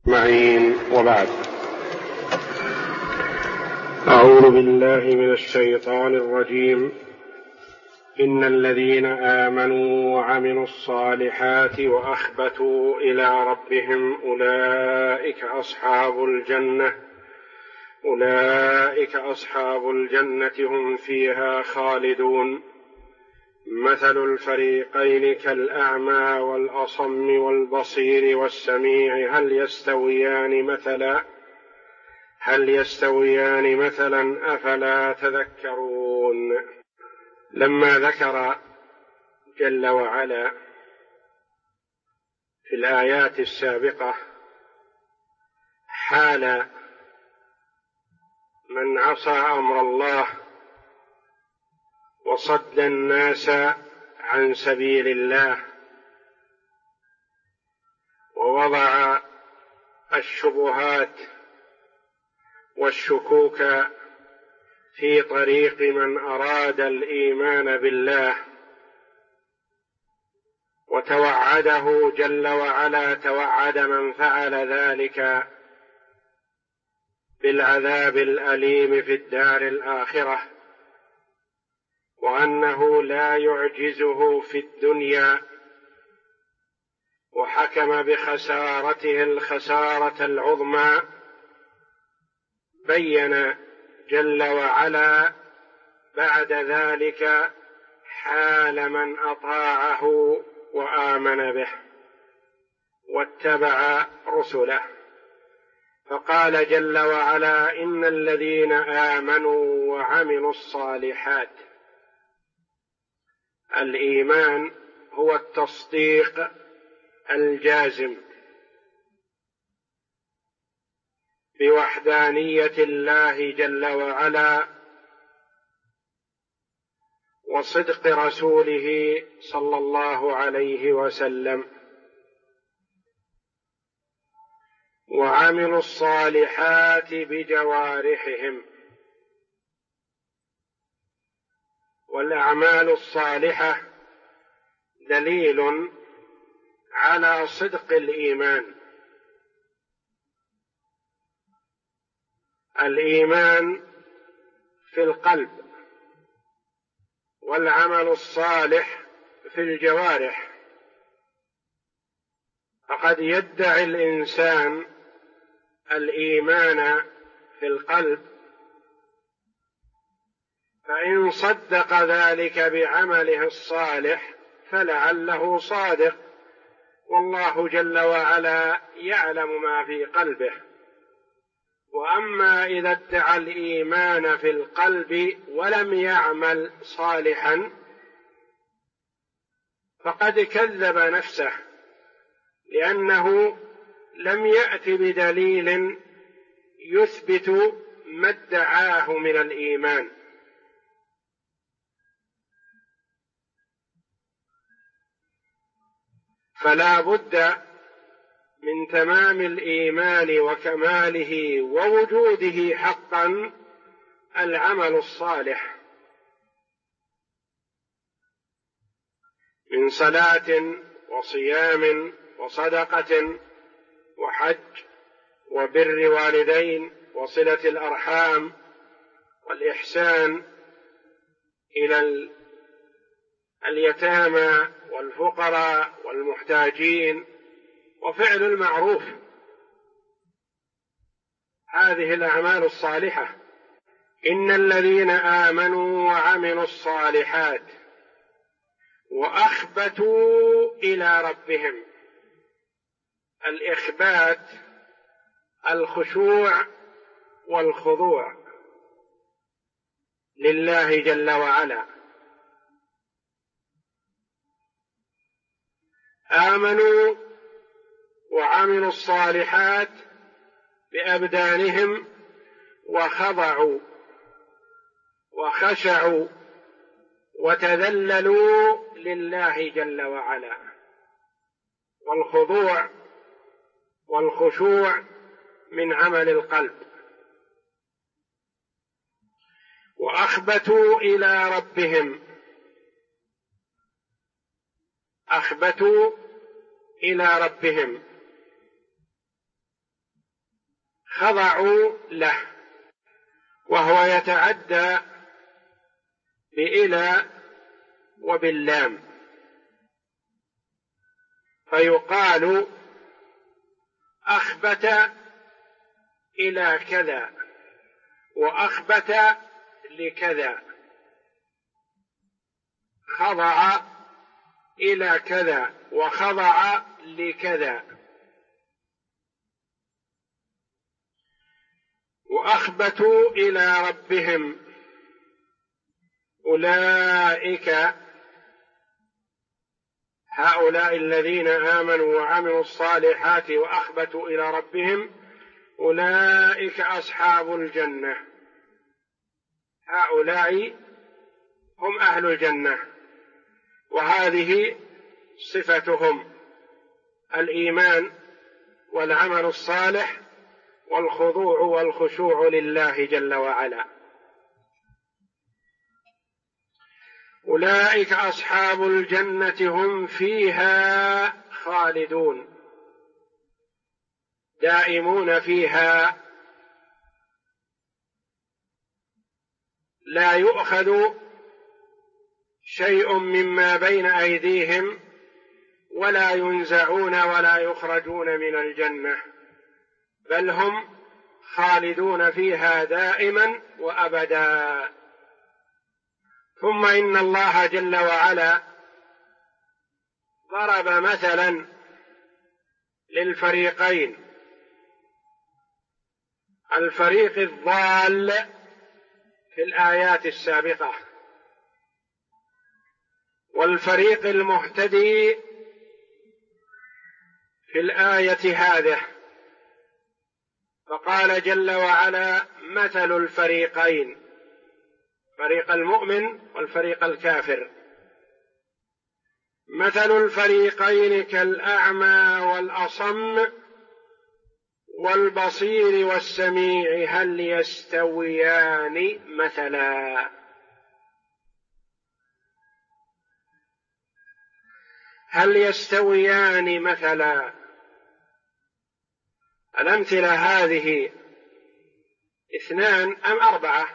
معين، وبعد. أعوذ بالله من الشيطان الرجيم. إن الذين آمنوا وعملوا الصالحات وأخبتوا إلى ربهم أولئك أصحاب الجنة هم فيها خالدون. مثل الفريقين كالأعمى والأصم والبصير والسميع هل يستويان مثلا أفلا تذكرون. لما ذكر جل وعلا في الآيات السابقة حال من عصى أمر الله وصد الناس عن سبيل الله ووضع الشبهات والشكوك في طريق من أراد الإيمان بالله، وتوعده جل وعلا توعد من فعل ذلك بالعذاب الأليم في الدار الآخرة، وأنه لا يعجزه في الدنيا، وحكم بخسارته الخسارة العظمى. بين جل وعلا بعد ذلك حال من أطاعه وآمن به واتبع رسله، فقال جل وعلا: إن الذين آمنوا وعملوا الصالحات. الإيمان هو التصديق الجازم بوحدانية الله جل وعلا وصدق رسوله صلى الله عليه وسلم. وعملوا الصالحات بجوارحهم. والأعمال الصالحة دليل على صدق الإيمان. الإيمان في القلب، والعمل الصالح في الجوارح. فقد يدعي الإنسان الإيمان في القلب، فإن صدق ذلك بعمله الصالح فلعله صادق، والله جل وعلا يعلم ما في قلبه. وأما إذا ادعى الإيمان في القلب ولم يعمل صالحا فقد كذب نفسه، لأنه لم يأت بدليل يثبت ما ادعاه من الإيمان. فلا بد من تمام الإيمان وكماله ووجوده حقا العمل الصالح من صلاة وصيام وصدقة وحج وبر والدين وصلة الأرحام والإحسان إلى اليتامى والفقراء والمحتاجين وفعل المعروف. هذه الأعمال الصالحة. إن الذين آمنوا وعملوا الصالحات وأخبتوا إلى ربهم. الإخبات الخشوع والخضوع لله جل وعلا. آمنوا وعملوا الصالحات بأبدانهم وخضعوا وخشعوا وتذللوا لله جل وعلا. والخضوع والخشوع من عمل القلب. وأخبتوا إلى ربهم. أخبتوا إلى ربهم خضعوا له، وهو يتعدى بإلى وباللام، فيقال أخبت إلى كذا وأخبت لكذا، خضع إلى كذا وخضع لكذا. وأخبتوا إلى ربهم، أولئك هؤلاء الذين آمنوا وعملوا الصالحات وأخبتوا إلى ربهم أولئك أصحاب الجنة، هؤلاء هم أهل الجنة، وهذه صفتهم: الإيمان والعمل الصالح والخضوع والخشوع لله جل وعلا. أولئك أصحاب الجنة هم فيها خالدون، دائمون فيها، لا يؤخذ شيء مما بين أيديهم ولا ينزعون ولا يخرجون من الجنة، بل هم خالدون فيها دائما وأبدا. ثم إن الله جل وعلا ضرب مثلا للفريقين: الفريق الضال في الآيات السابقة والفريق المهتدي في الآية هذه، فقال جل وعلا: مثل الفريقين، فريق المؤمن والفريق الكافر، مثل الفريقين كالأعمى والأصم والبصير والسميع هل يستويان مثلا. هل يستويان مثلا. الأمثلة هذه 2 أم 4؟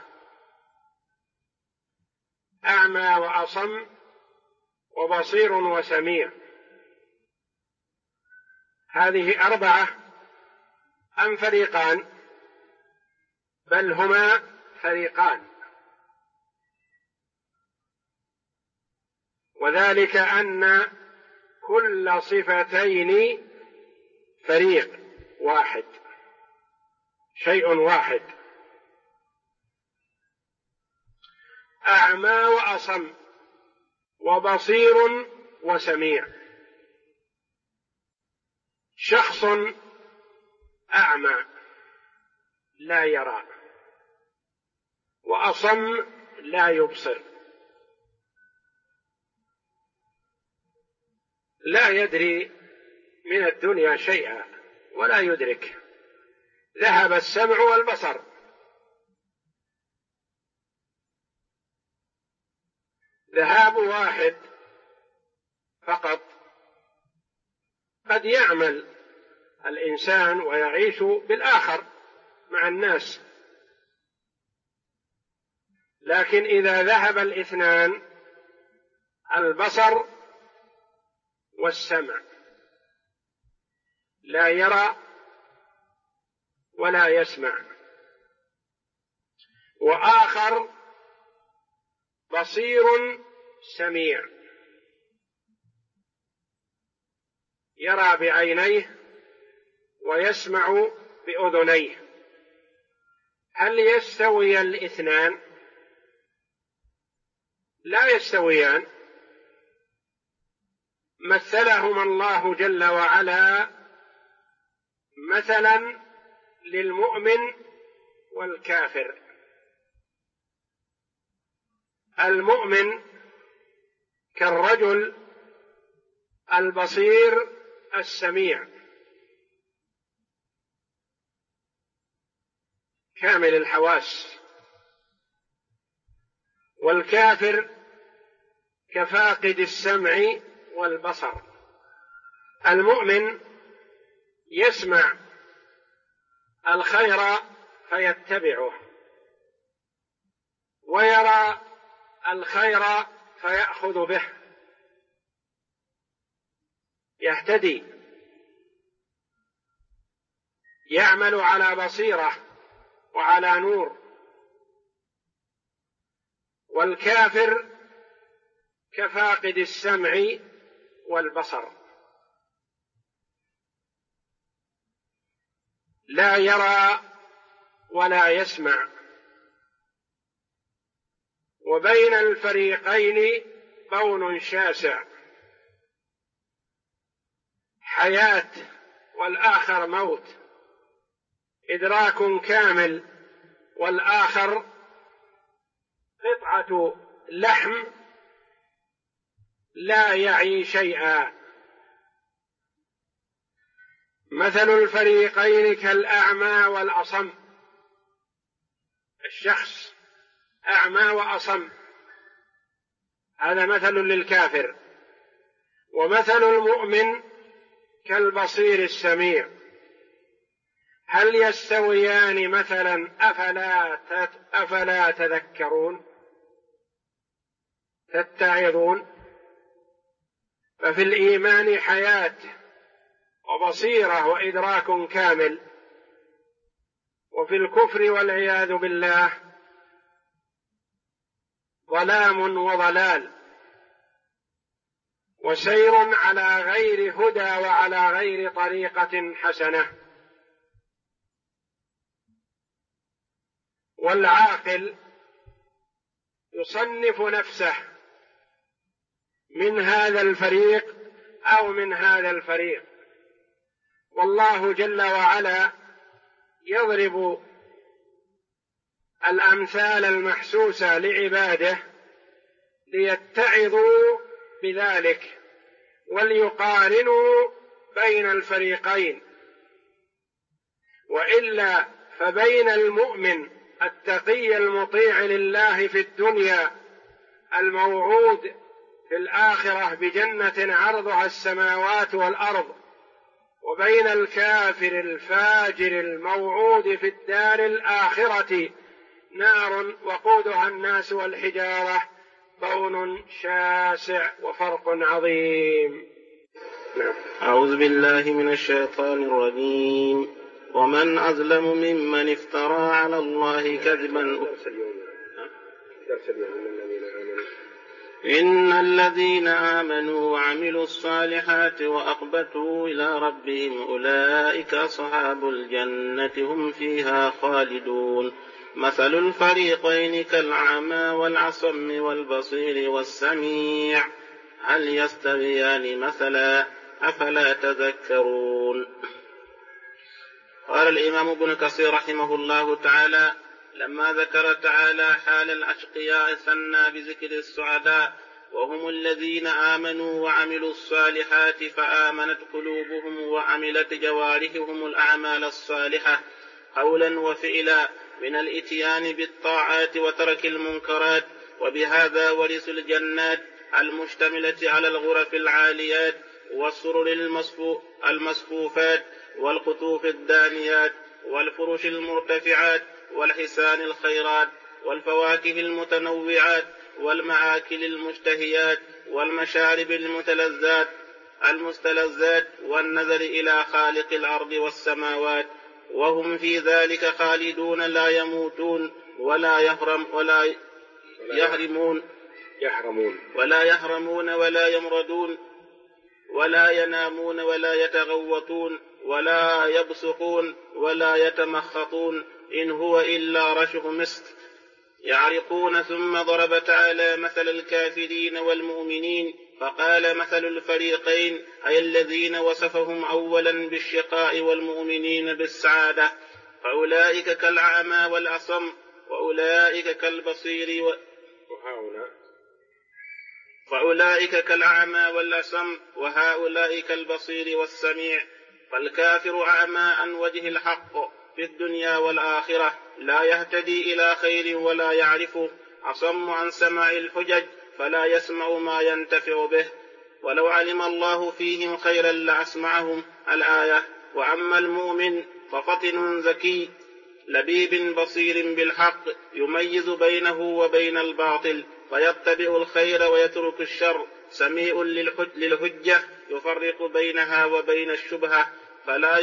أعمى وأصم وبصير وسميع، هذه 4 أم فريقان؟ بل هما فريقان، وذلك أن كل صفتين فريق واحد، شيء واحد. أعمى وأصم وبصير وسميع. شخص أعمى لا يرى، وأصم لا يبصر، لا يدري من الدنيا شيئا ولا يدرك، ذهب السمع والبصر. ذهاب واحد فقط. قد يعمل الإنسان ويعيش بالآخر مع الناس، لكن إذا ذهب الاثنان، البصر والسمع، لا يرى ولا يسمع. وآخر بصير سميع، يرى بعينيه ويسمع بأذنيه. هل يستوي الاثنان؟ لا يستويان. مثلهما الله جل وعلا مثلا للمؤمن والكافر. المؤمن كالرجل البصير السميع كامل الحواس، والكافر كفاقد السمع والبصر. المؤمن يسمع الخير فيتبعه، ويرى الخير فيأخذ به، يهتدي، يعمل على بصيرة وعلى نور. والكافر كفاقد السمع والبصر، لا يرى ولا يسمع. وبين الفريقين بون شاسع، حياة والآخر موت، إدراك كامل والآخر قطعة لحم لا يعي شيئا. مثل الفريقين كالأعمى والأصم، الشخص أعمى وأصم، هذا مثل للكافر. ومثل المؤمن كالبصير السميع. هل يستويان مثلا؟ أفلا تذكرون تتعظون؟ ففي الإيمان حياة وبصيرة وإدراك كامل، وفي الكفر والعياذ بالله ظلام وضلال، وسير على غير هدى وعلى غير طريقة حسنة. والعاقل يصنف نفسه من هذا الفريق أو من هذا الفريق، والله جل وعلا يضرب الأمثال المحسوسة لعباده ليتعظوا بذلك وليقارنوا بين الفريقين. وإلا فبين المؤمن التقي المطيع لله في الدنيا الموعود في الآخرة بجنة عرضها السماوات والأرض، وبين الكافر الفاجر الموعود في الدار الآخرة نار وقودها الناس والحجارة، بون شاسع وفرق عظيم. أعوذ بالله من الشيطان الرجيم. ومن أظلم ممن افترى على الله كذبا. إن الذين آمنوا وعملوا الصالحات وأخبتوا إلى ربهم أولئك أصحاب الجنة هم فيها خالدون. مثل الفريقين كالأعمى والأصم والبصير والسميع هل يستويان مثلا أفلا تذكرون. قال الإمام ابن كثير رحمه الله تعالى: لما ذكر تعالى حال الأشقياء ثنى بذكر السعداء، وهم الذين آمنوا وعملوا الصالحات فآمنت قلوبهم وعملت جوارحهم الأعمال الصالحة قولا وفعلا من الإتيان بالطاعات وترك المنكرات، وبهذا ورثوا الجنات المشتملة على الغرف العاليات والسرر المصفوفات والقطوف الدانيات والفرش المرتفعات والحسان الخيرات والفواكه المتنوعات والمآكل المشتهيات والمشارب المستلذات والنظر إلى خالق الأرض والسماوات، وهم في ذلك خالدون لا يموتون ولا يحرمون ولا يمرضون ولا ينامون ولا يتغوطون ولا يبصقون ولا يتمخطون، إن هو إلا رشه مسك يعرقون. ثم ضرب تعالى مثل الكافرين والمؤمنين فقال: مثل الفريقين أي الذين وصفهم أولا بالشقاء والمؤمنين بالسعادة، فأولئك كالأعمى والأصم وأولئك كالبصير وهؤلاء كالبصير والسميع. فالكافر أعمى عن وجه الحق في الدنيا والآخرة، لا يهتدي إلى خير ولا يعرفه، أصم عن سماع الحجج فلا يسمع ما ينتفع به، ولو علم الله فيهم خيرا لأسمعهم. الآية. وأما المؤمن ففطن ذكي لبيب بصير بالحق يميز بينه وبين الباطل فيتبع الخير ويترك الشر سميع للحجة يفرق بينها وبين الشبهة فلا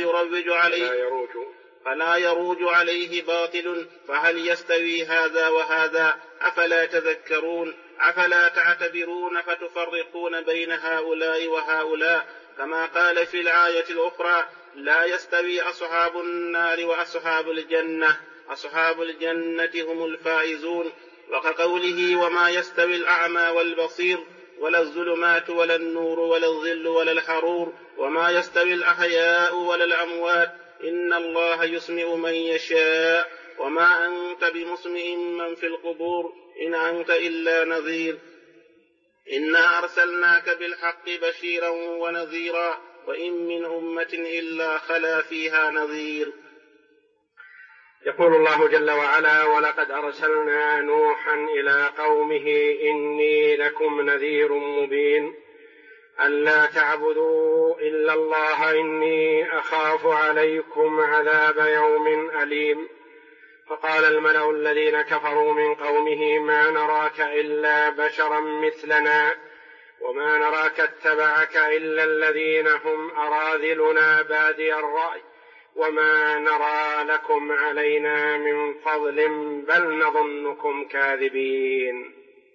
يروج عليه باطل. فهل يستوي هذا وهذا؟ أفلا تذكرون؟ أفلا تعتبرون فتفرقون بين هؤلاء وهؤلاء؟ كما قال في الآية الأخرى لا يستوي أصحاب النار وأصحاب الجنة، أصحاب الجنة هم الفائزون. وكقوله وما يستوي الأعمى والبصير ولا الظلمات ولا النور ولا الظل ولا الحرور وما يستوي الأحياء ولا الأموات إن الله يسمع من يشاء وما أنت بمسمع من في القبور إن أنت إلا نذير. إنا أرسلناك بالحق بشيرا ونذيرا وإن من أمة إلا خلا فيها نذير. يقول الله جل وعلا ولقد أرسلنا نوحا إلى قومه إني لكم نذير مبين ألا تعبدوا إلا الله إني أخاف عليكم عذاب يوم أليم. فقال الملأ الذين كفروا من قومه ما نراك إلا بشرا مثلنا وما نراك اتبعك إلا الذين هم أراذلنا بادي الرأي وما نرى لكم علينا من فضل بل نظنكم كاذبين.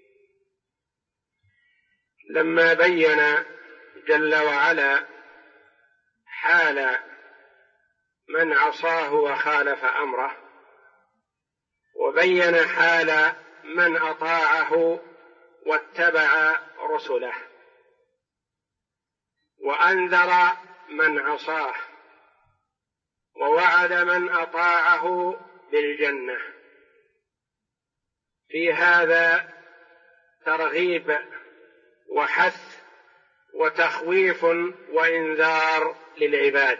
لما بين جل وعلا حال من عصاه وخالف أمره وبين حال من أطاعه واتبع رسله وأنذر من عصاه ووعد من أطاعه بالجنة، في هذا ترغيب وحث وتخويف وإنذار للعباد.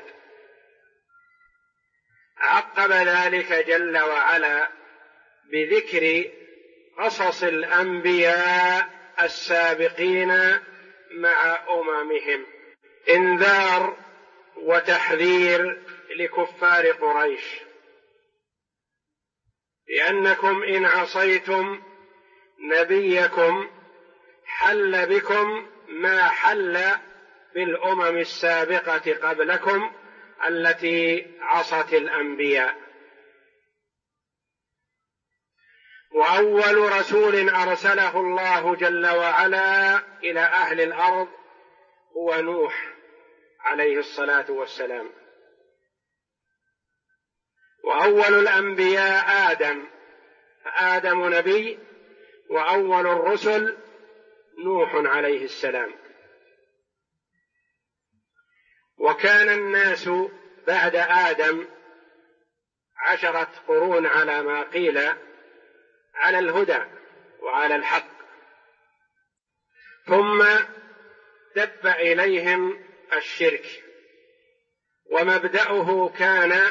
عقب ذلك جل وعلا بذكر قصص الأنبياء السابقين مع أممهم، إنذار وتحذير لكفار قريش بأنكم إن عصيتم نبيكم حل بكم ما حل بالأمم السابقة قبلكم التي عصت الأنبياء. وأول رسول أرسله الله جل وعلا إلى أهل الأرض هو نوح عليه الصلاة والسلام، وأول الأنبياء آدم، فآدم نبي، وأول الرسل نوح عليه السلام. وكان الناس بعد آدم 10 قرون على ما قيل على الهدى وعلى الحق، ثم دب إليهم الشرك، ومبدأه كان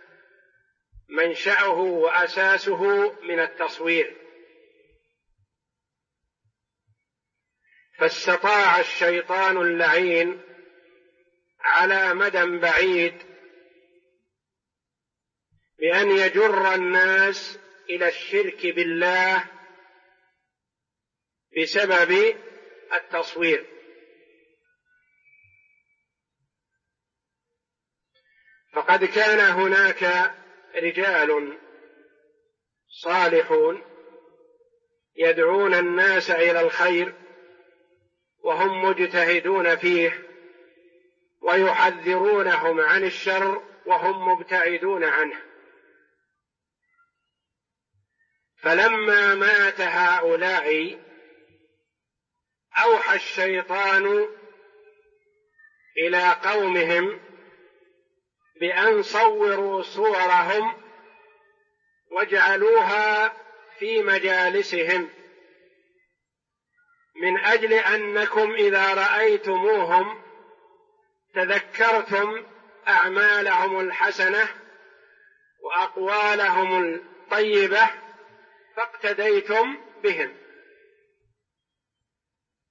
منشأه وأساسه من التصوير، فاستطاع الشيطان اللعين على مدى بعيد بأن يجر الناس إلى الشرك بالله بسبب التصوير. فقد كان هناك رجال صالحون يدعون الناس إلى الخير وهم مجتهدون فيه، ويحذرونهم عن الشر وهم مبتعدون عنه. فلما مات هؤلاء أوحى الشيطان إلى قومهم بأن صوروا صورهم واجعلوها في مجالسهم، من أجل أنكم إذا رأيتموهم تذكرتم أعمالهم الحسنة وأقوالهم الطيبة فاقتديتم بهم،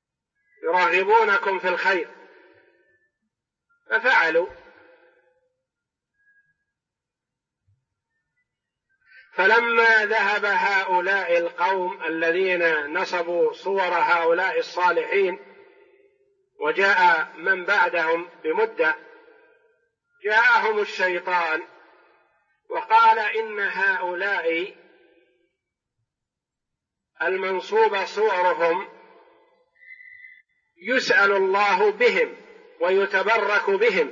يرغبونكم في الخير. ففعلوا، فلما ذهب هؤلاء القوم الذين نصبوا صور هؤلاء الصالحين وجاء من بعدهم بمدة، جاءهم الشيطان وقال إن هؤلاء المنصوب صورهم يسأل الله بهم ويتبرك بهم،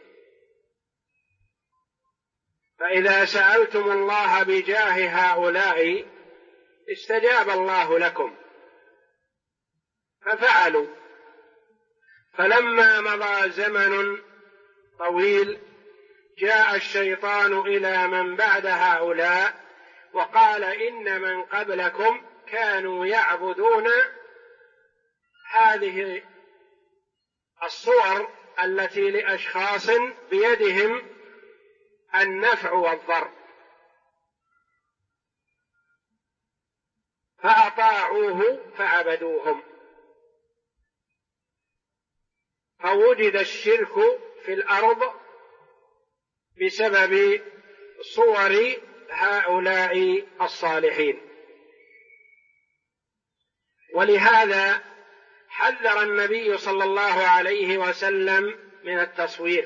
فإذا سألتم الله بجاه هؤلاء استجاب الله لكم، ففعلوا. فلما مضى زمن طويل جاء الشيطان إلى من بعد هؤلاء وقال إن من قبلكم كانوا يعبدون هذه الصور التي لأشخاص بيدهم النفع والضر، فأطاعوه فعبدوهم، فوجد الشرك في الأرض بسبب صور هؤلاء الصالحين. ولهذا حذر النبي صلى الله عليه وسلم من التصوير،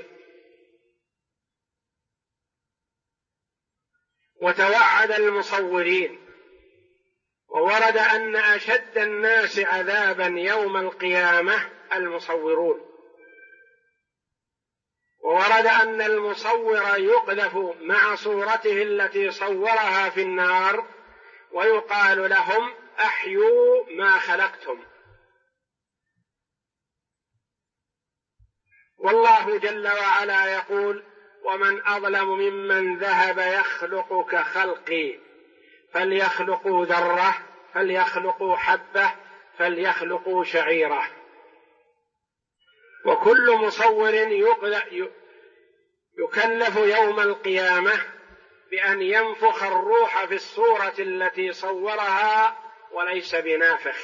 وتوعد المصورين، وورد أن أشد الناس عذابا يوم القيامة المصورون، وورد أن المصور يقذف مع صورته التي صورها في النار ويقال لهم أحيوا ما خلقتم. والله جل وعلا يقول ومن أظلم ممن ذهب يخلق كخلقي فليخلقوا ذرة فليخلقوا حبة فليخلقوا شعيرة. وكل مصور يكلف يوم القيامة بأن ينفخ الروح في الصورة التي صورها وليس بنافخ.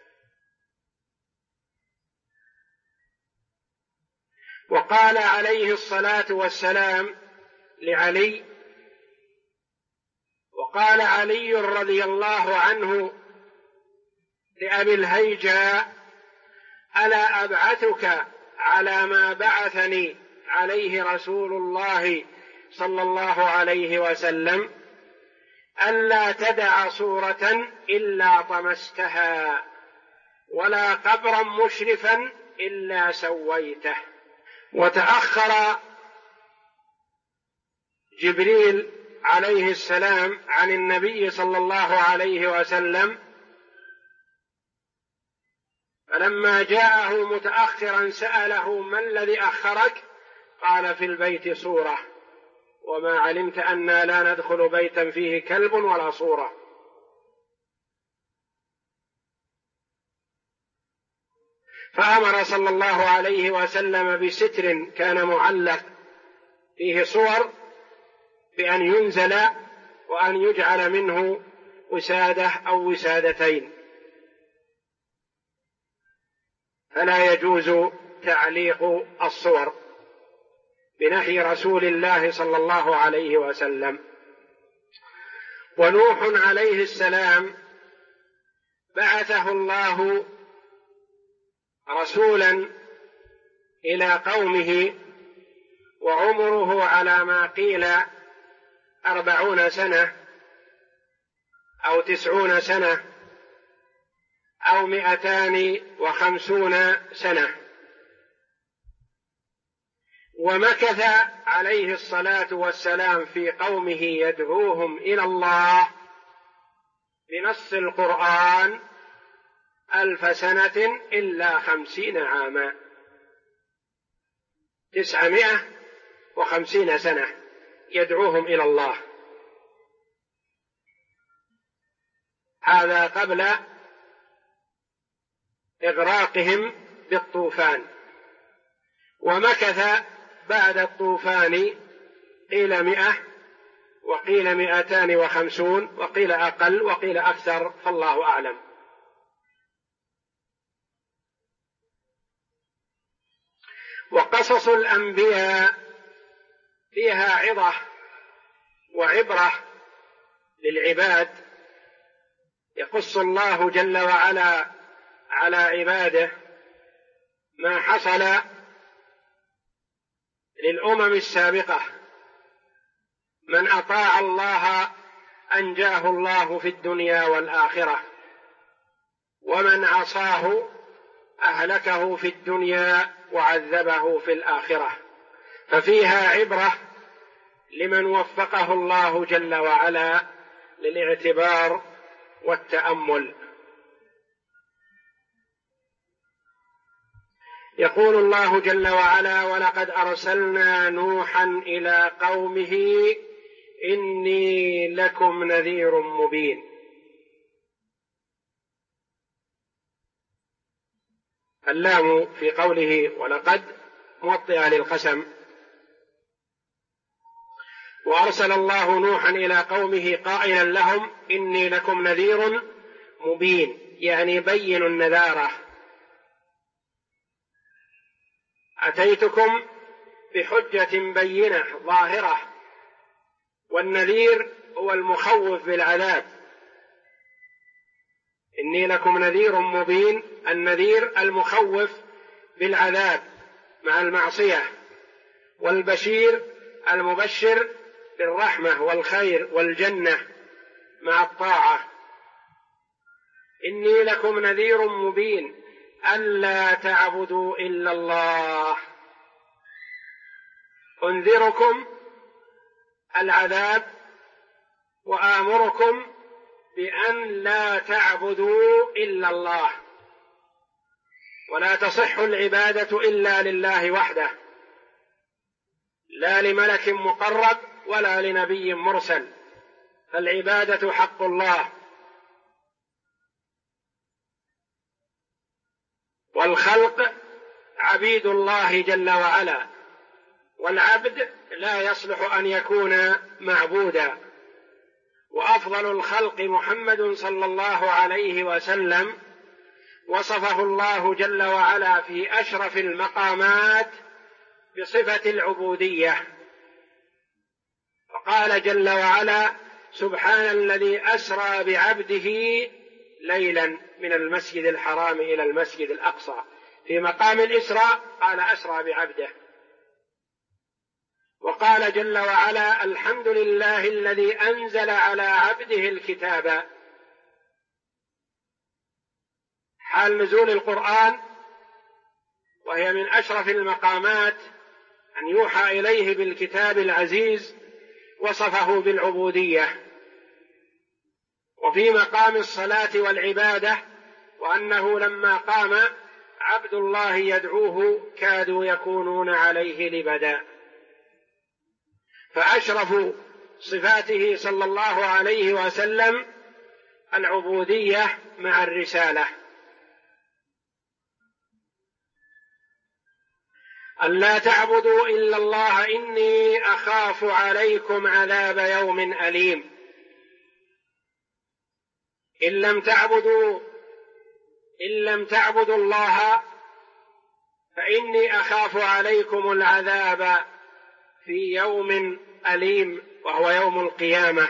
وقال عليه الصلاة والسلام لعلي، وقال علي رضي الله عنه لأبي الهيجاء ألا أبعثك على ما بعثني عليه رسول الله صلى الله عليه وسلم ألا تدع صورة إلا طمستها ولا قبرا مشرفا إلا سويته. وتأخر جبريل عليه السلام عن النبي صلى الله عليه وسلم، فلما جاءه متأخرا سأله ما الذي أخرك؟ قال في البيت صورة، وما علمت أنا لا ندخل بيتا فيه كلب ولا صورة. فأمر صلى الله عليه وسلم بستر كان معلق فيه صور بأن ينزل وأن يجعل منه وسادة أو وسادتين، فلا يجوز تعليق الصور بنهي رسول الله صلى الله عليه وسلم. ونوح عليه السلام بعثه الله رسولا إلى قومه وعمره على ما قيل 40 سنة أو 90 سنة أو 250 سنة، ومكث عليه الصلاة والسلام في قومه يدعوهم إلى الله بنص القرآن 1000 سنة إلا 50 عاما، 950 سنة يدعوهم إلى الله. هذا قبل إغراقهم بالطوفان. ومكث بعد الطوفان قيل 100 وقيل 250 وقيل أقل وقيل أكثر، فالله أعلم. وقصص الأنبياء فيها عظة وعبرة للعباد يقص الله جل وعلا على عباده ما حصل للأمم السابقة. من أطاع الله أنجاه الله في الدنيا والآخرة، ومن عصاه أهلكه في الدنيا وعذبه في الآخرة. ففيها عبرة لمن وفقه الله جل وعلا للاعتبار والتأمل. يقول الله جل وعلا: ولقد أرسلنا نوحا إلى قومه إني لكم نذير مبين. اللام في قوله ولقد موطئة للقسم. وأرسل الله نوحا إلى قومه قائلا لهم إني لكم نذير مبين، يعني بين النذارة. أتيتكم بحجة بينة ظاهرة، والنذير هو المخوف بالعذاب. إني لكم نذير مبين، النذير المخوف بالعذاب مع المعصية، والبشير المبشر بالرحمة والخير والجنة مع الطاعة. إني لكم نذير مبين ألا تعبدوا إلا الله. أنذركم العذاب وآمركم بأن لا تعبدوا إلا الله، ولا تصح العبادة إلا لله وحده، لا لملك مقرب ولا لنبي مرسل، فالعبادة حق الله. والخلق عبيد الله جل وعلا، والعبد لا يصلح أن يكون معبودا. وأفضل الخلق محمد صلى الله عليه وسلم وصفه الله جل وعلا في أشرف المقامات بصفة العبودية، فقال جل وعلا: سبحان الذي أسرى بعبده ليلا من المسجد الحرام إلى المسجد الأقصى. في مقام الإسراء قال أسرى بعبده. وقال جل وعلا: الحمد لله الذي أنزل على عبده الكتاب. حال نزول القرآن، وهي من أشرف المقامات أن يوحى إليه بالكتاب العزيز، وصفه بالعبودية. وفي مقام الصلاة والعبادة، وأنه لما قام عبد الله يدعوه كادوا يكونون عليه لبدا. فأشرف صفاته صلى الله عليه وسلم العبودية مع الرسالة. ألا تعبدوا إلا الله إني أخاف عليكم عذاب يوم أليم. إن لم تعبدوا الله فإني أخاف عليكم العذاب في يوم أليم، وهو يوم القيامة.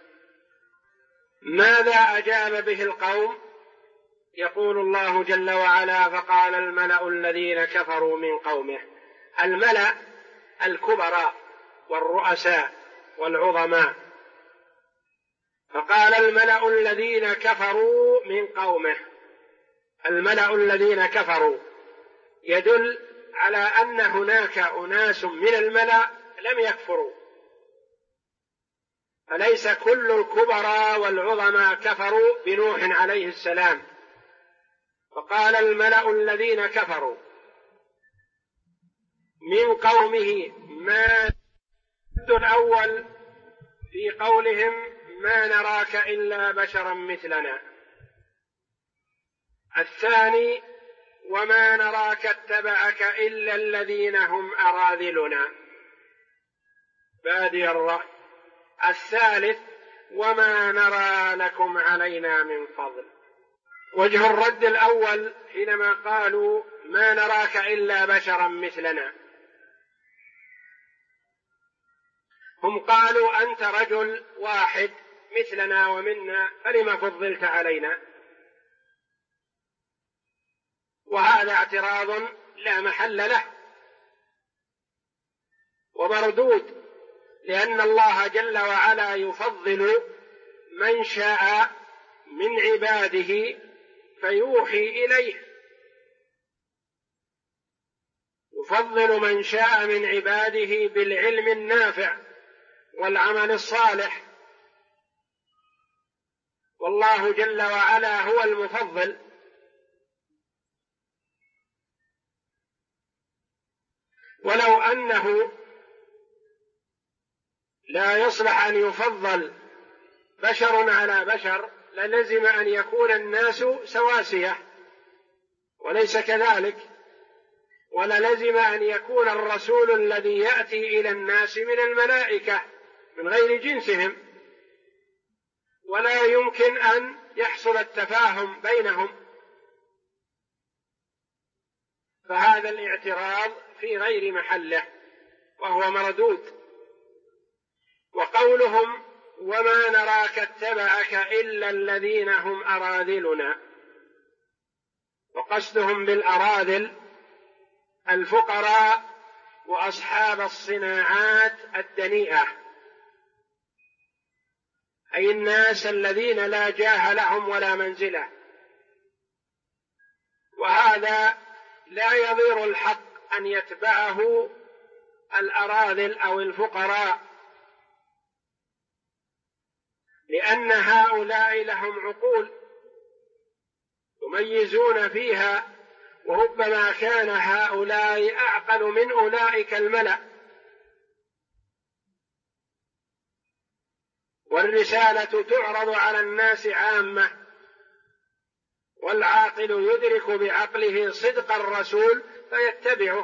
ماذا أجاب به القوم؟ يقول الله جل وعلا: فقال الملأ الذين كفروا من قومه. الملأ الكبراء والرؤساء والعظماء. فقال الملأ الذين كفروا من قومه. الملأ الذين كفروا يدل على أن هناك أناس من الملأ لم يكفروا، فليس كل الكبراء والعظماء كفروا بنوح عليه السلام. فقال الملأ الذين كفروا من قومه ما الأول في قولهم: ما نراك إلا بشرا مثلنا. الثاني: وما نراك اتبعك إلا الذين هم أراذلنا بادي الرأي. الثالث: وما نرى لكم علينا من فضل. وجه الرد الأول حينما قالوا: ما نراك إلا بشرا مثلنا، هم قالوا: أنت رجل واحد مثلنا ومنا فلما فضلت علينا؟ وهذا اعتراض لا محل له ومردود، لأن الله جل وعلا يفضل من شاء من عباده فيوحي إليه، يفضل من شاء من عباده بالعلم النافع والعمل الصالح، والله جل وعلا هو المفضل. ولو أنه لا يصلح أن يفضل بشر على بشر للزم أن يكون الناس سواسية، وليس كذلك، وللزم أن يكون الرسول الذي يأتي إلى الناس من الملائكة من غير جنسهم، ولا يمكن أن يحصل التفاهم بينهم، فهذا الاعتراض في غير محله وهو مردود. وقولهم وما نراك اتبعك إلا الذين هم أراذلنا، وقصدهم بالأراذل الفقراء وأصحاب الصناعات الدنيئة، أي الناس الذين لا جاه لهم ولا منزلة، وهذا لا يضير الحق أن يتبعه الأراذل أو الفقراء، لأن هؤلاء لهم عقول يميزون فيها، وربما كان هؤلاء أعقل من أولئك الملأ، والرسالة تعرض على الناس عامة، والعاقل يدرك بعقله صدق الرسول فيتبعه.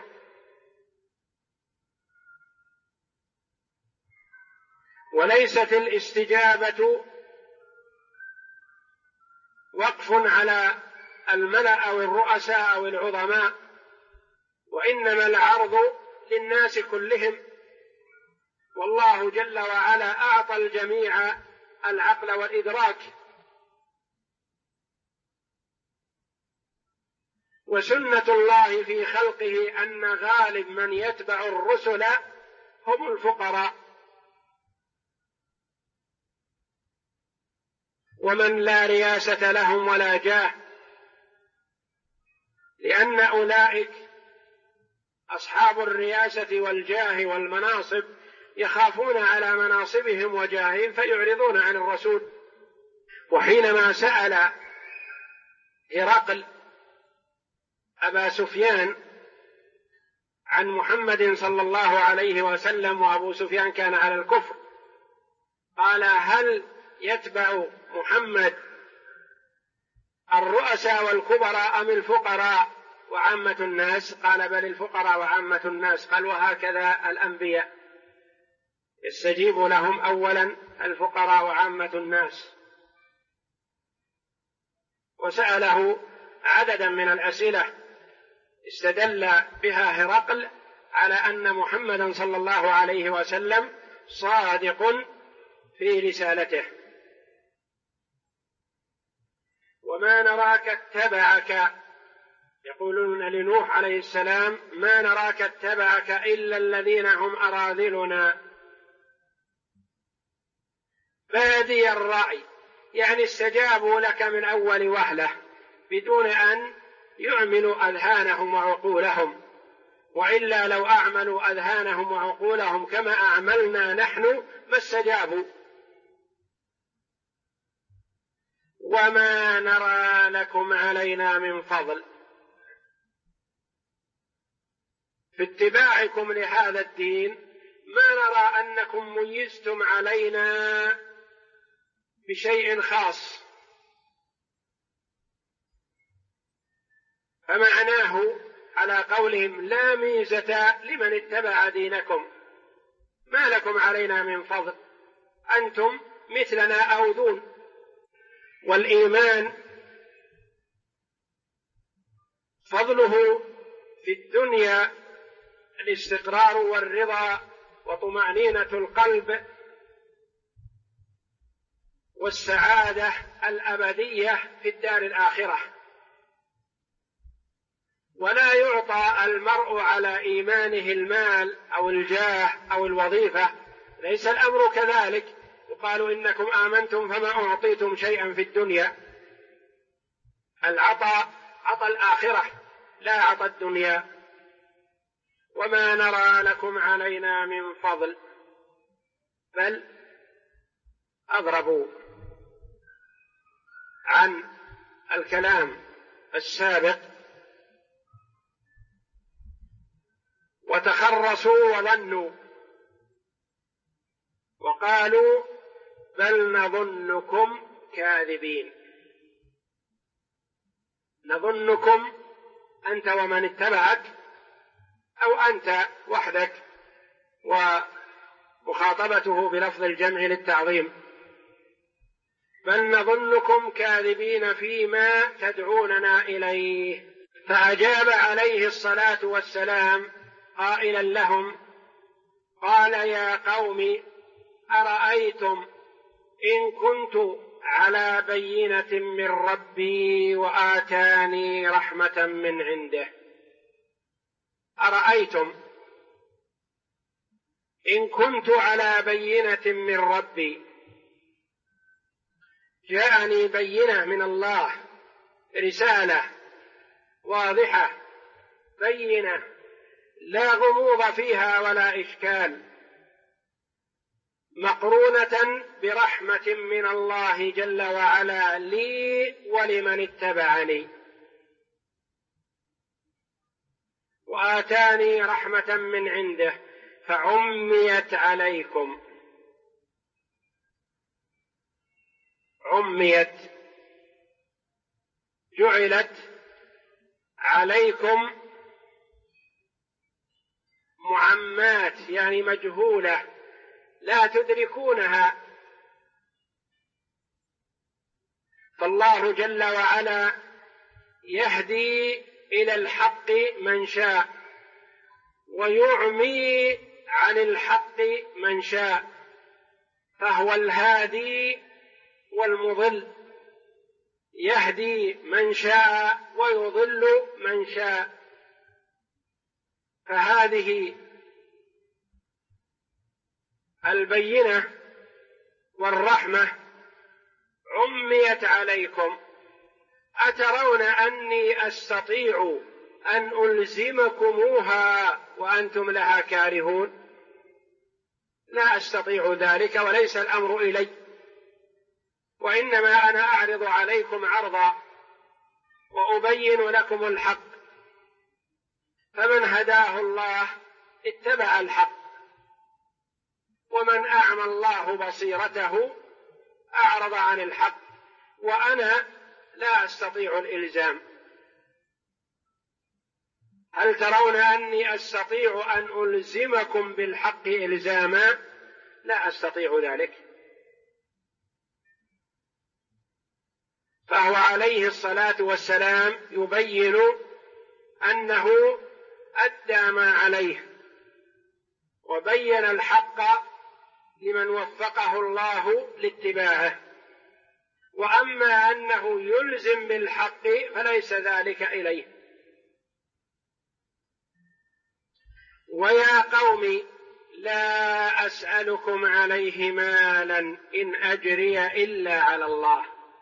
وليست الاستجابة وقف على الملأ أو الرؤساء أو العظماء، وإنما العرض للناس كلهم، والله جل وعلا أعطى الجميع العقل والإدراك. وسنة الله في خلقه أن غالب من يتبع الرسل هم الفقراء، ومن لا رياسة لهم ولا جاه، لأن أولئك أصحاب الرياسة والجاه والمناصب يخافون على مناصبهم وجاههم فيعرضون عن الرسول. وحينما سأل هرقل أبا سفيان عن محمد صلى الله عليه وسلم، وأبو سفيان كان على الكفر، قال هل يتبع محمد الرؤساء والكبراء أم الفقراء وعامة الناس؟ قال بل الفقراء وعامة الناس. قال وهكذا الأنبياء يستجيب لهم أولا الفقراء وعامة الناس. وسأله عددا من الأسئلة استدل بها هرقل على أن محمدا صلى الله عليه وسلم صادق في رسالته. وما نراك اتبعك، يقولون لنوح عليه السلام ما نراك اتبعك إلا الذين هم أراذلنا بادي الرأي، يعني استجابوا لك من أول وهلة بدون أن يعملوا أذهانهم وعقولهم، وإلا لو أعملوا أذهانهم وعقولهم كما أعملنا نحن ما استجابوا. وما نرى لكم علينا من فضل، في اتباعكم لهذا الدين ما نرى أنكم ميزتم علينا بشيء خاص، فمعناه على قولهم لا ميزة لمن اتبع دينكم، ما لكم علينا من فضل، أنتم مثلنا أو دون. والإيمان فضله في الدنيا الاستقرار والرضا وطمأنينة القلب والسعادة الأبدية في الدار الآخرة. ولا يعطى المرء على إيمانه المال أو الجاه أو الوظيفة، ليس الأمر كذلك. يقال إنكم آمنتم فما أعطيتم شيئا في الدنيا. العطاء عطى الآخرة لا عطى الدنيا. وما نرى لكم علينا من فضل، بل أضربوا عن الكلام السابق وتخرصوا وظنوا وقالوا بل نظنكم كاذبين. نظنكم أنت ومن اتبعك، أو أنت وحدك، ومخاطبته بلفظ الجمع للتعظيم. بل نظنكم كاذبين فيما تدعوننا إليه. فأجاب عليه الصلاة والسلام قائلا لهم: قال يا قوم أرأيتم إن كنت على بينة من ربي وآتاني رحمة من عنده. أرأيتم إن كنت على بينة من ربي، جاءني بينة من الله، رسالة واضحة بينة لا غموض فيها ولا إشكال، مقرونة برحمة من الله جل وعلا لي ولمن اتبعني، وآتاني رحمة من عنده فعميت عليكم. عميت جعلت عليكم معمات، يعني مجهولة لا تدركونها. فالله جل وعلا يهدي إلى الحق من شاء ويعمي عن الحق من شاء، فهو الهادي والمضل، يهدي من شاء ويضل من شاء. فهذه البينة والرحمة عميت عليكم. أترون أني أستطيع أن ألزمكموها وأنتم لها كارهون؟ لا أستطيع ذلك، وليس الأمر إلي، وإنما أنا أعرض عليكم عرضا وأبين لكم الحق. فمن هداه الله اتبع الحق، ومن أعمى الله بصيرته أعرض عن الحق، وأنا لا أستطيع الإلزام. هل ترون أني أستطيع أن ألزمكم بالحق إلزاما؟ لا أستطيع ذلك. فهو عليه الصلاة والسلام يبين أنه أدى ما عليه وبين الحق لمن وفقه الله لاتباعه، وأما أنه يلزم بالحق فليس ذلك إليه. ويا قوم لا أسألكم عليه مالا إن أجري إلا على الله.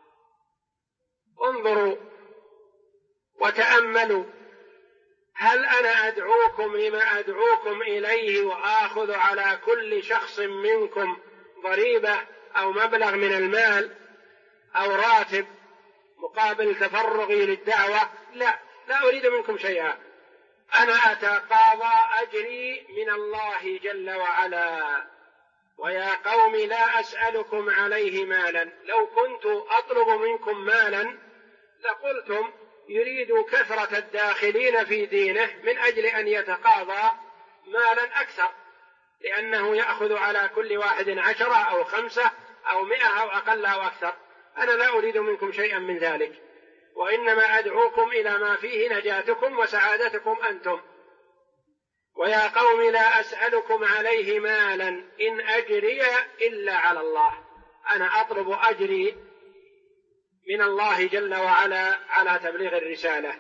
انظروا وتأملوا، هل أنا أدعوكم لما أدعوكم إليه وآخذ على كل شخص منكم ضريبة أو مبلغ من المال أو راتب مقابل تفرغي للدعوة؟ لا أريد منكم شيئا، أنا أتقاضى أجري من الله جل وعلا. ويا قوم لا أسألكم عليه مالا، لو كنت أطلب منكم مالا لقلتم يريد كثرة الداخلين في دينه من أجل أن يتقاضى مالا أكثر، لأنه يأخذ على كل واحد 10 أو 5 أو 100 أو أقل أو أكثر. أنا لا أريد منكم شيئا من ذلك، وإنما أدعوكم إلى ما فيه نجاتكم وسعادتكم أنتم. ويا قوم لا أسألكم عليه مالا إن أجري إلا على الله. أنا أطلب أجري من الله جل وعلا على تبليغ الرسالة.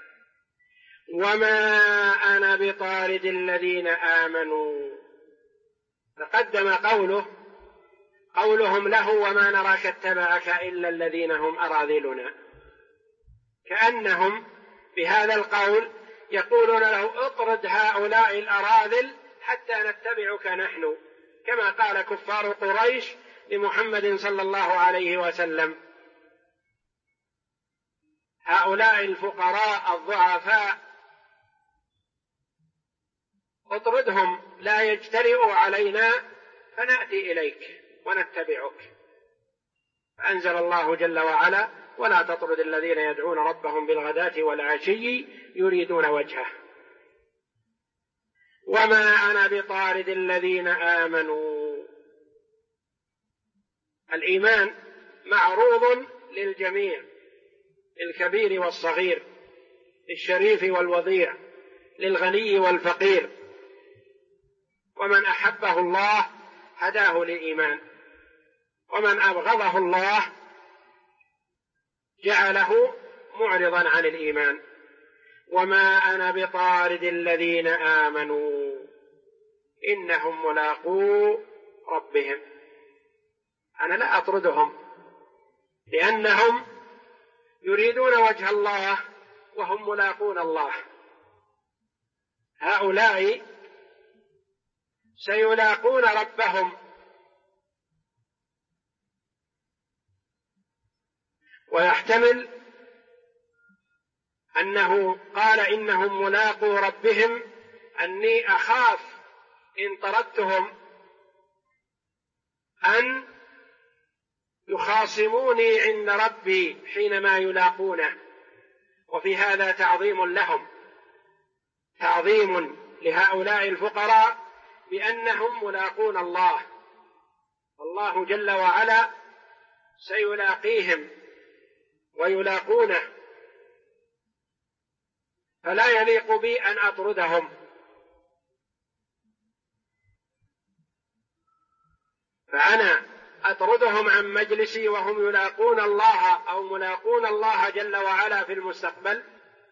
وما أنا بطارد الذين آمنوا. تقدم قولهم له وما نراك اتبعك إلا الذين هم أراذلنا، كأنهم بهذا القول يقولون له اطرد هؤلاء الأراذل حتى نتبعك نحن، كما قال كفار قريش لمحمد صلى الله عليه وسلم: هؤلاء الفقراء الضعفاء اطردهم لا يجترئوا علينا فنأتي إليك ونتبعك. فأنزل الله جل وعلا: ولا تطرد الذين يدعون ربهم بالغداة والعشي يريدون وجهه. وما أنا بطارد الذين آمنوا. الإيمان معروض للجميع، للكبير والصغير، للشريف والوضيع، للغني والفقير، ومن أحبه الله هداه للإيمان، ومن أبغضه الله جعله معرضا عن الإيمان. وما أنا بطارد الذين آمنوا إنهم ملاقو ربهم. أنا لا أطردهم لأنهم يريدون وجه الله وهم ملاقون الله. هؤلاء سيلاقون ربهم، ويحتمل أنه قال إنهم ملاقو ربهم أني أخاف إن طردتهم أن يخاصموني عند ربي حينما يلاقونه. وفي هذا تعظيم لهم، تعظيم لهؤلاء الفقراء بأنهم ملاقون الله. الله جل وعلا سيلاقيهم ويلاقونه، فلا يليق بي أن أطردهم. فأنا أطردهم عن مجلسي وهم يلاقون الله أو ملاقون الله جل وعلا في المستقبل،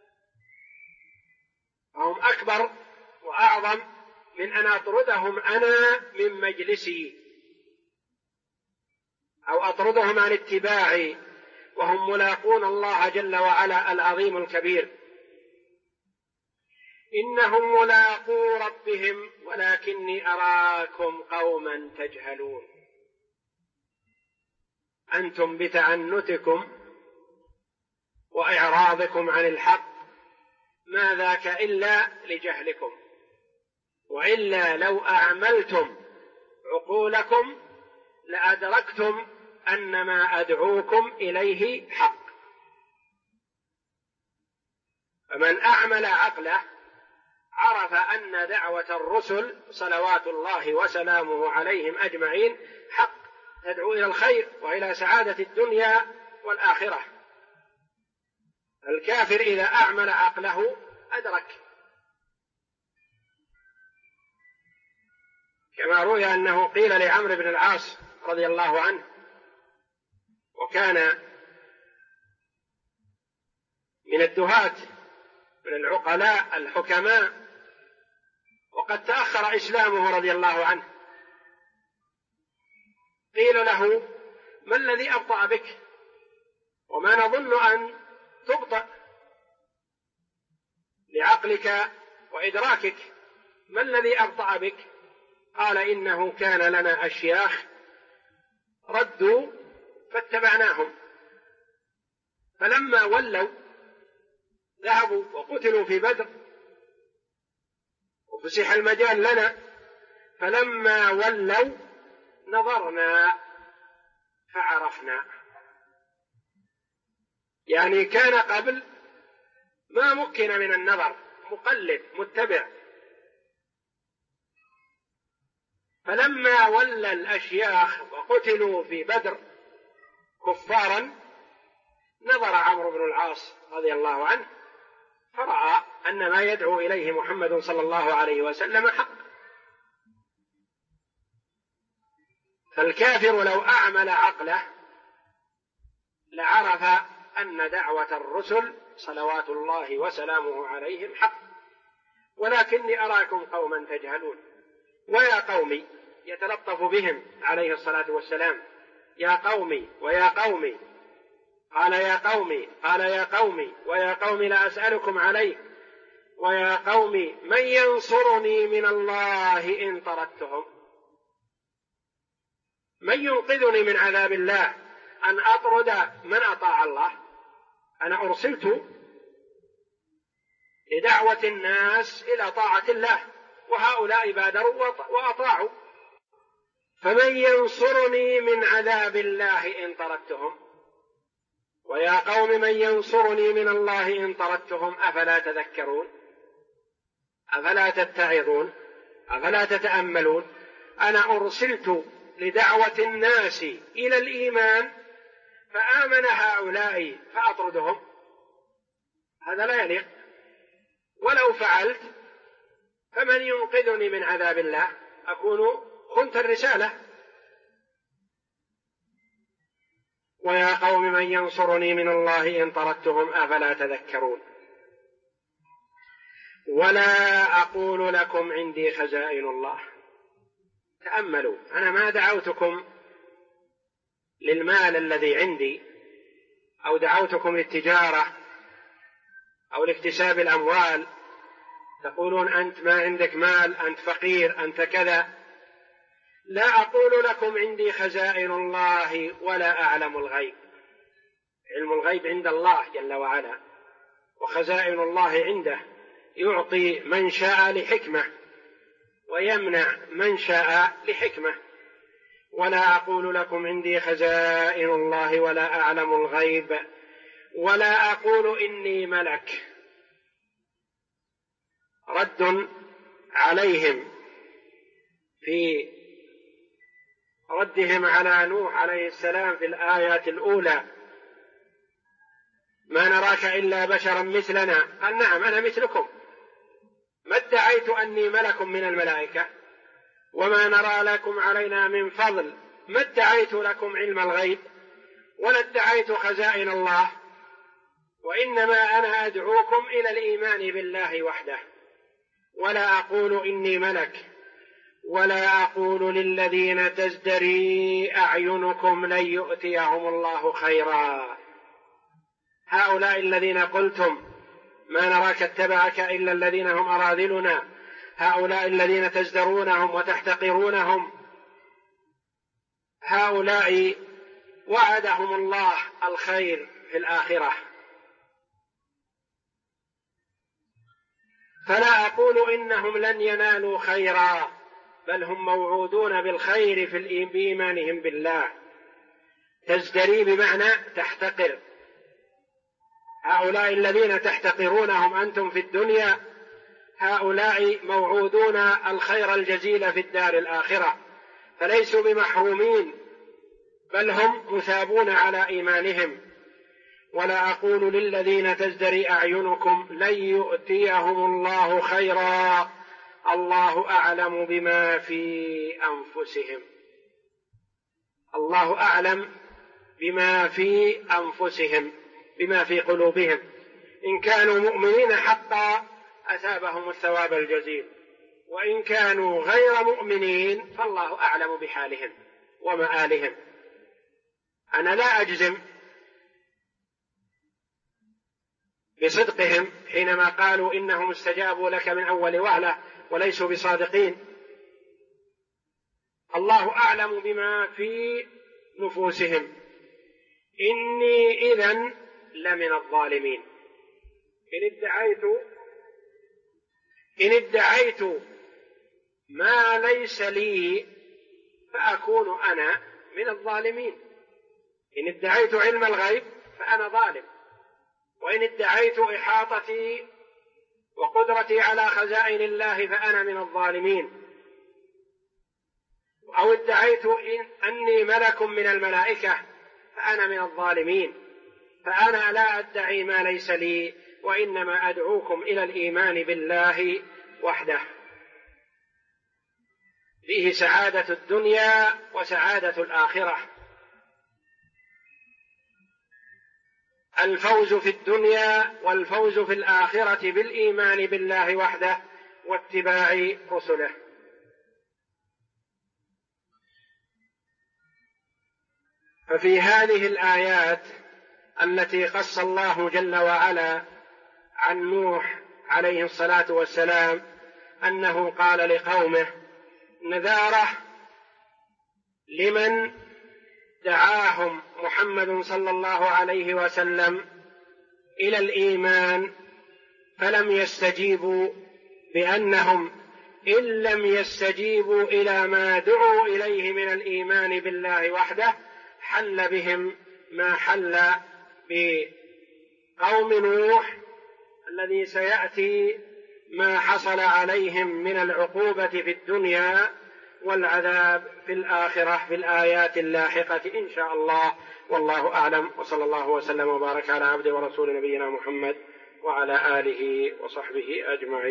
فهم أكبر وأعظم من أن أطردهم أنا من مجلسي أو أطردهم عن اتباعي وهم ملاقون الله جل وعلا العظيم الكبير. إنهم ملاقو ربهم ولكني أراكم قوما تجهلون. أنتم بتعنتكم وإعراضكم عن الحق ما ذاك إلا لجهلكم، وإلا لو أعملتم عقولكم لأدركتم أن ما أدعوكم إليه حق. فمن أعمل عقله عرف أن دعوة الرسل صلوات الله وسلامه عليهم أجمعين حق، تدعو إلى الخير وإلى سعادة الدنيا والآخرة. الكافر إذا أعمل عقله أدرك، كما روي أنه قيل لعمرو بن العاص رضي الله عنه، وكان من الدهاة من العقلاء الحكماء، وقد تأخر إسلامه رضي الله عنه، قيل له: ما الذي أبطأ بك؟ وما نظن أن تبطأ لعقلك وإدراكك، ما الذي أبطأ بك؟ قال: إنه كان لنا أشياخ ردوا فاتبعناهم، فلما ولوا ذهبوا وقتلوا في بدر وفسح المجال لنا، فلما ولوا نظرنا فعرفنا. يعني كان قبل ما مكن من النظر، مقلد متبع، فلما ولى الأشياخ وقتلوا في بدر كفارا نظر عمرو بن العاص رضي الله عنه فرأى أن ما يدعو إليه محمد صلى الله عليه وسلم حق، فالكافر لو أعمل عقله لعرف أن دعوة الرسل صلوات الله وسلامه عليهم حق، ولكني أراكم قوما تجهلون. ويا قومي، يتلطف بهم عليه الصلاة والسلام، يا قومي ويا قومي، قال يا قومي، قال يا قومي ويا قوم لا أسألكم عليه، ويا قوم من ينصرني من الله إن طردتهم. من ينقذني من عذاب الله أن أطرد من أطاع الله؟ أنا أرسلت لدعوة الناس إلى طاعة الله، وهؤلاء بادروا وأطاعوا، فمن ينصرني من عذاب الله إن طردتهم؟ ويا قوم من ينصرني من الله إن طردتهم؟ أفلا تذكرون؟ أفلا تتعظون؟ أفلا تتأملون؟ أنا أرسلت لدعوة الناس إلى الإيمان فآمن هؤلاء فأطردهم؟ هذا لا يليق. ولو فعلت فمن ينقذني من عذاب الله؟ أكون خنت الرسالة. ويا قوم من ينصرني من الله إن طردتهم أفلا تذكرون؟ ولا أقول لكم عندي خزائن الله. تأملوا، أنا ما دعوتكم للمال الذي عندي، أو دعوتكم للتجارة أو لاكتساب الأموال، تقولون أنت ما عندك مال، أنت فقير، أنت كذا. لا أقول لكم عندي خزائن الله ولا أعلم الغيب. علم الغيب عند الله جل وعلا، وخزائن الله عنده، يعطي من شاء لحكمة ويمنع من شاء لحكمة. ولا أقول لكم عندي خزائن الله ولا أعلم الغيب ولا أقول إني ملك. رد عليهم في ردهم على نوح عليه السلام في الآيات الأولى: ما نراك إلا بشرا مثلنا. قال: نعم أنا مثلكم، ما ادعيت أني ملك من الملائكة، وما نرى لكم علينا من فضل، ما ادعيت لكم علم الغيب ولا ادعيت خزائن الله، وإنما أنا أدعوكم إلى الإيمان بالله وحده. ولا أقول إني ملك ولا أقول للذين تزدري أعينكم لن يؤتيهم الله خيرا. هؤلاء الذين قلتم ما نراك اتبعك إلا الذين هم أراذلنا، هؤلاء الذين تزدرونهم وتحتقرونهم، هؤلاء وعدهم الله الخير في الآخرة. فلا أقول إنهم لن ينالوا خيرا، بل هم موعودون بالخير في بإيمانهم بالله. تزدري بمعنى تحتقر. هؤلاء الذين تحتقرونهم أنتم في الدنيا، هؤلاء موعودون الخير الجزيل في الدار الآخرة، فليسوا بمحرومين، بل هم مثابون على إيمانهم. ولا أقول للذين تزدري أعينكم لن يؤتيهم الله خيرا، الله أعلم بما في أنفسهم. الله أعلم بما في أنفسهم، بما في قلوبهم. إن كانوا مؤمنين حقا أثابهم الثواب الجزيل، وإن كانوا غير مؤمنين فالله أعلم بحالهم ومآلهم. أنا لا أجزم بصدقهم حينما قالوا إنهم استجابوا لك من أول وهلة وليسوا بصادقين. الله أعلم بما في نفوسهم. إني إذن لمن الظالمين. إن ادعيت ما ليس لي فأكون أنا من الظالمين. إن ادعيت علم الغيب فأنا ظالم، وإن ادعيت إحاطتي وقدرتي على خزائن الله فأنا من الظالمين، أو ادعيت أني ملك من الملائكة فأنا من الظالمين. فأنا لا أدعي ما ليس لي، وإنما أدعوكم إلى الإيمان بالله وحده. فيه سعادة الدنيا وسعادة الآخرة. الفوز في الدنيا والفوز في الآخرة بالإيمان بالله وحده واتباع رسله. ففي هذه الآيات التي قص الله جل وعلا عن نوح عليه الصلاة والسلام أنه قال لقومه نذاره لمن دعاهم محمد صلى الله عليه وسلم إلى الإيمان فلم يستجيبوا، بأنهم إن لم يستجيبوا إلى ما دعوا إليه من الإيمان بالله وحده حل بهم ما حل بقوم نوح الذي سيأتي ما حصل عليهم من العقوبة في الدنيا والعذاب في الآخرة في الآيات اللاحقة إن شاء الله. والله أعلم، وصلى الله وسلم وبارك على عبده ورسول نبينا محمد وعلى آله وصحبه أجمعين.